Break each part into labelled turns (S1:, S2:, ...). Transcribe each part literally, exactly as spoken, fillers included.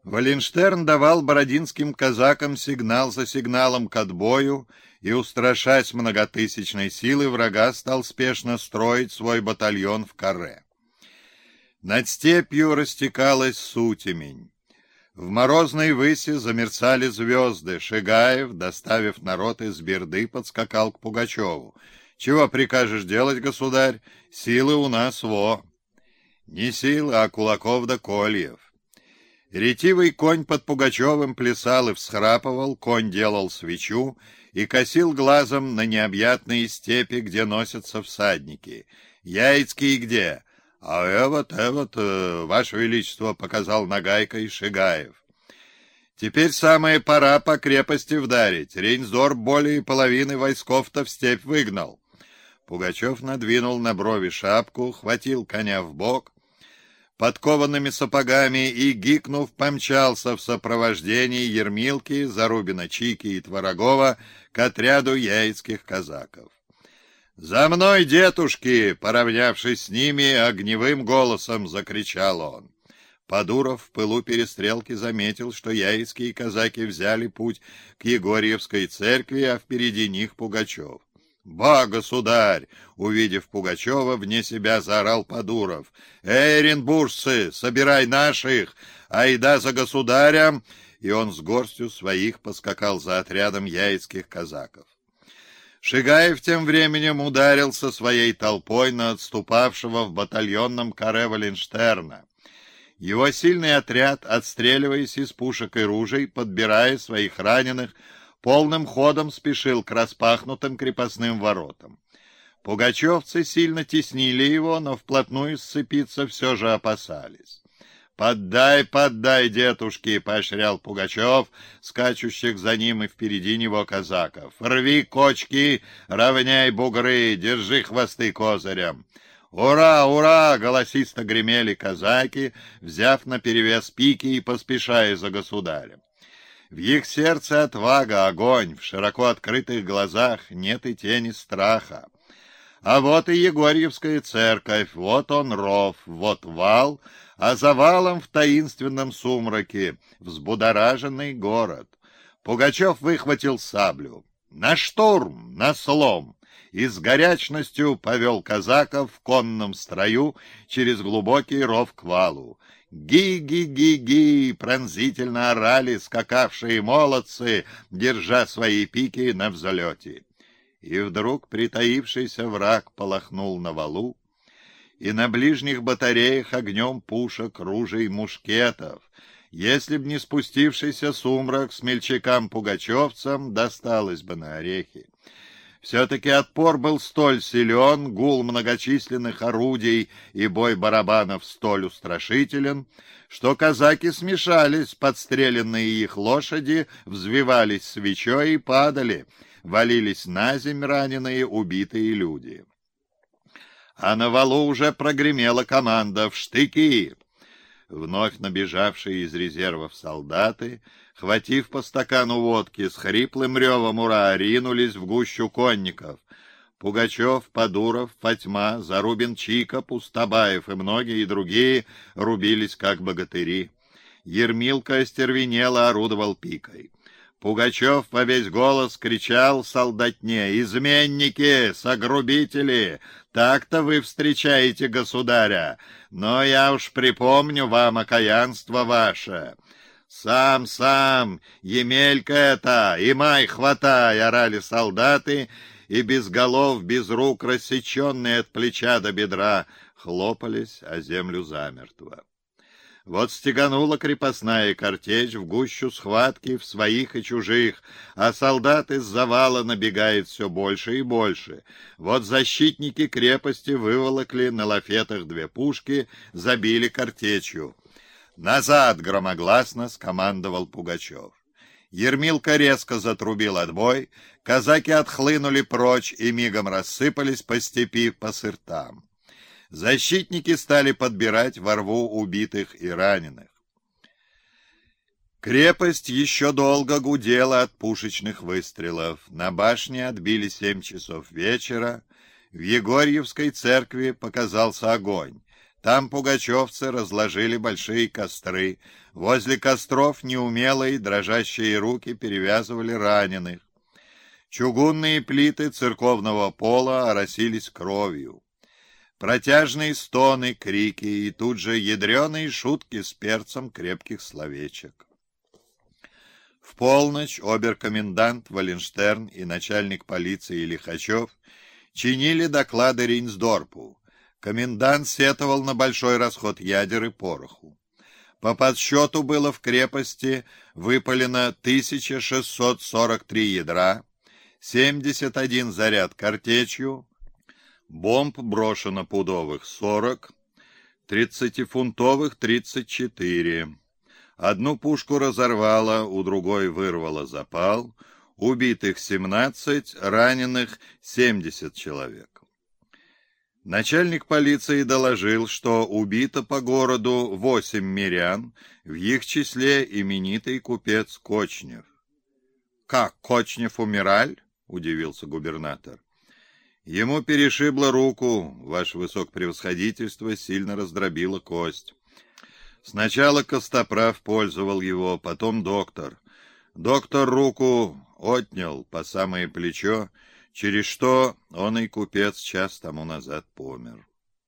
S1: Валенштерн давал бородинским казакам сигнал за сигналом к отбою, и, устрашась многотысячной силы врага, стал спешно строить свой батальон в каре. Над степью растекалась сутемень. В морозной выси замерцали звезды. Шигаев, доставив народ из Берды, подскакал к Пугачеву. «Чего прикажешь делать, государь? Силы у нас во!» «Не силы, а кулаков да кольев». Ретивый конь под Пугачевым плясал и всхрапывал, конь делал свечу и косил глазом на необъятные степи, где носятся всадники. «Яицкий где?» «А эвот, эвот, э, Ваше Величество», — показал нагайкой Шигаев. «Теперь самая пора по крепости вдарить. Рейнсдорф более половины войсков-то в степь выгнал». Пугачев надвинул на брови шапку, хватил коня в бок подкованными сапогами и, гикнув, помчался в сопровождении Ермилки, Зарубина, Чики и Творогова к отряду яицких казаков. «За мной, детушки!» — поравнявшись с ними, огневым голосом закричал он. Подуров в пылу перестрелки заметил, что яицкие казаки взяли путь к Егорьевской церкви, а впереди них Пугачев. «Ба, государь!» — увидев Пугачева, вне себя заорал Подуров. «Эй, оренбуржцы, собирай наших! Айда за государем!» И он с горстью своих поскакал за отрядом яицких казаков. Шигаев тем временем ударил со своей толпой на отступавшего в батальонном каре Валенштерна. Его сильный отряд, отстреливаясь из пушек и ружей, подбирая своих раненых, полным ходом спешил к распахнутым крепостным воротам. Пугачевцы сильно теснили его, но вплотную сцепиться все же опасались. «Поддай, поддай, детушки!» — поощрял Пугачев, скачущих за ним и впереди него казаков. «Рви кочки, равняй бугры, держи хвосты козырям!» «Ура, ура!» — голосисто гремели казаки, взяв наперевес пики и поспешая за государем. В их сердце отвага, огонь, в широко открытых глазах нет и тени страха. А вот и Егорьевская церковь, вот он ров, вот вал, а за валом в таинственном сумраке взбудораженный город. Пугачев выхватил саблю. «На штурм! На слом!» И с горячностью повел казаков в конном строю через глубокий ров к валу. «Ги-ги-ги-ги!» — пронзительно орали скакавшие молодцы, держа свои пики на взлете. И вдруг притаившийся враг полохнул на валу, и на ближних батареях огнем пушек, ружей, мушкетов. Если б не спустившийся сумрак, смельчакам-пугачевцам досталось бы на орехи. Все-таки отпор был столь силен, гул многочисленных орудий и бой барабанов столь устрашителен, что казаки смешались, подстреленные их лошади взвивались свечой и падали, валились на земь раненые, убитые люди. А на валу уже прогремела команда «В штыки!». Вновь набежавшие из резервов солдаты, хватив по стакану водки, с хриплым ревом «Ура!» ринулись в гущу конников. Пугачев, Подуров, Фатьма, Зарубин, Чика, Пустобаев и многие другие рубились как богатыри. Ермилка остервенело орудовал пикой. Пугачев во весь голос кричал солдатне: «Изменники, согрубители! Так-то вы встречаете государя! Но я уж припомню вам окаянство ваше!» «Сам, сам! Емелька это! Имай, хватай!» — орали солдаты, и без голов, без рук, рассеченные от плеча до бедра, хлопались о землю замертво. Вот стеганула крепостная картечь в гущу схватки в своих и чужих, а солдат из завала набегает все больше и больше. Вот защитники крепости выволокли на лафетах две пушки, забили картечью. «Назад!» — громогласно скомандовал Пугачев. Ермилка резко затрубил отбой, казаки отхлынули прочь и мигом рассыпались по степи по сыртам. Защитники стали подбирать во рву убитых и раненых. Крепость еще долго гудела от пушечных выстрелов. На башне отбили семь часов вечера. В Егорьевской церкви показался огонь. Там пугачевцы разложили большие костры. Возле костров неумелые дрожащие руки перевязывали раненых. Чугунные плиты церковного пола оросились кровью. Протяжные стоны, крики и тут же ядреные шутки с перцем крепких словечек. В полночь обер-комендант Валенштерн и начальник полиции Лихачев чинили доклады Рейнсдорпу. Комендант сетовал на большой расход ядер и пороху. По подсчету было в крепости выпалено тысяча шестьсот сорок три ядра, семьдесят один заряд картечью, бомб брошено пудовых сорок, тридцатифунтовых тридцать четыре. Одну пушку разорвало, у другой вырвало запал, убитых семнадцать, раненых семьдесят человек. Начальник полиции доложил, что убито по городу восемь мирян, в их числе именитый купец Кочнев. — Как, Кочнев умираль? — удивился губернатор. — Ему перешибло руку, ваше высокопревосходительство сильно раздробило кость. Сначала Костоправ пользовал его, потом доктор. Доктор руку отнял по самое плечо, через что он и купец час тому назад помер.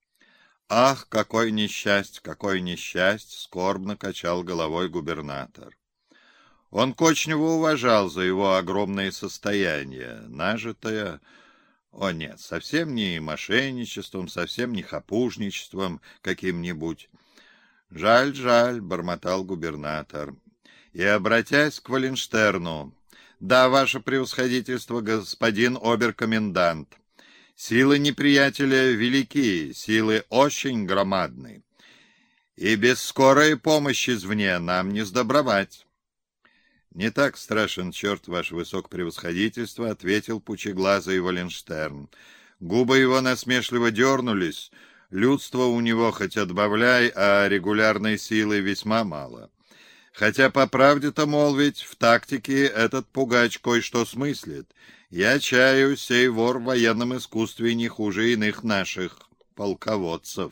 S1: «Ах, какой несчастье, какой несчастье!» — скорбно качал головой губернатор. Он Кочнева уважал за его огромное состояние, нажитое... О нет, совсем не мошенничеством, совсем не хапужничеством каким-нибудь. «Жаль, жаль», — бормотал губернатор. И, обратясь к Валенштерну: «Да, ваше превосходительство, господин обер-комендант, силы неприятеля велики, силы очень громадны, и без скорой помощи извне нам не сдобровать». «Не так страшен черт, ваше высокопревосходительство», — ответил пучеглазый Валенштерн. Губы его насмешливо дернулись. Людство у него хоть отбавляй, а регулярной силы весьма мало. Хотя, по правде-то молвить, в тактике этот пугач кое-что смыслит. Я чаю, сей вор в военном искусстве не хуже иных наших полководцев.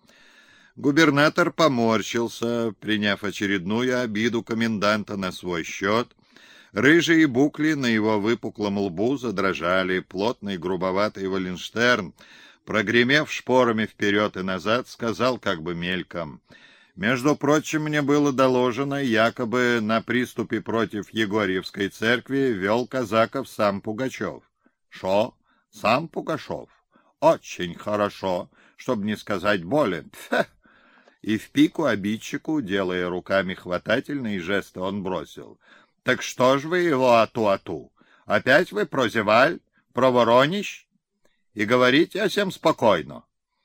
S1: Губернатор поморщился, приняв очередную обиду коменданта на свой счет. Рыжие букли на его выпуклом лбу задрожали. Плотный грубоватый Валенштерн, прогремев шпорами вперед и назад, сказал как бы мельком: «Между прочим, мне было доложено, якобы на приступе против Егорьевской церкви вел казаков сам Пугачев». «Шо? Сам Пугачев? Очень хорошо, чтобы не сказать более. Пфе!» И в пику обидчику, делая руками хватательные жесты, он бросил: «Так что ж вы его ату-ату? Опять вы прозеваль, проворонищ? И говорите о всем спокойно».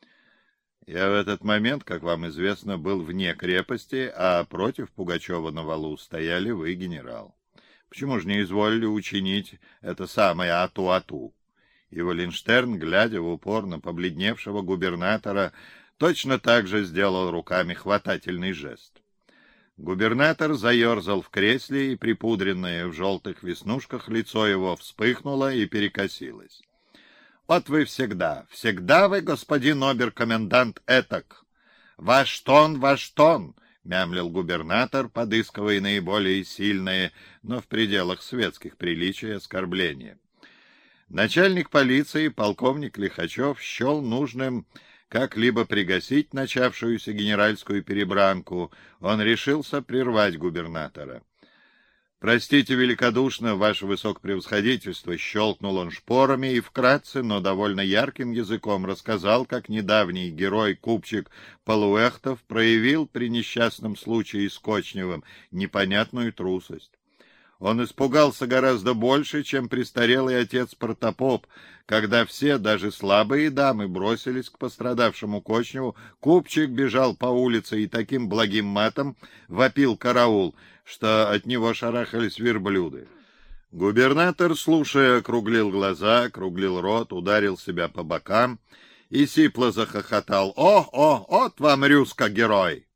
S1: Я в этот момент, как вам известно, был вне крепости, а против Пугачева на валу стояли вы, генерал. Почему же не изволили учинить это самое ату-ату? И Валенштерн, глядя в упор на побледневшего губернатора, точно так же сделал руками хватательный жест. Губернатор заерзал в кресле, и припудренное в желтых веснушках лицо его вспыхнуло и перекосилось. «Вот вы всегда, всегда вы, господин обер-комендант, этак. Ваш тон, ваш тон», — мямлил губернатор, подыскивая наиболее сильные, но в пределах светских приличий, оскорбления. Начальник полиции, полковник Лихачев, счел нужным как-либо пригасить начавшуюся генеральскую перебранку. Он решился прервать губернатора. «Простите великодушно, ваше высокопревосходительство», — щелкнул он шпорами и вкратце, но довольно ярким языком рассказал, как недавний герой-купчик Полуэхтов проявил при несчастном случае с Кочневым непонятную трусость. Он испугался гораздо больше, чем престарелый отец Протопоп, когда все, даже слабые дамы, бросились к пострадавшему Кочневу. Купчик бежал по улице и таким благим матом вопил караул, что от него шарахались верблюды. Губернатор, слушая, округлил глаза, округлил рот, ударил себя по бокам и сипло захохотал. «О, о, от вам, рюска, герой!»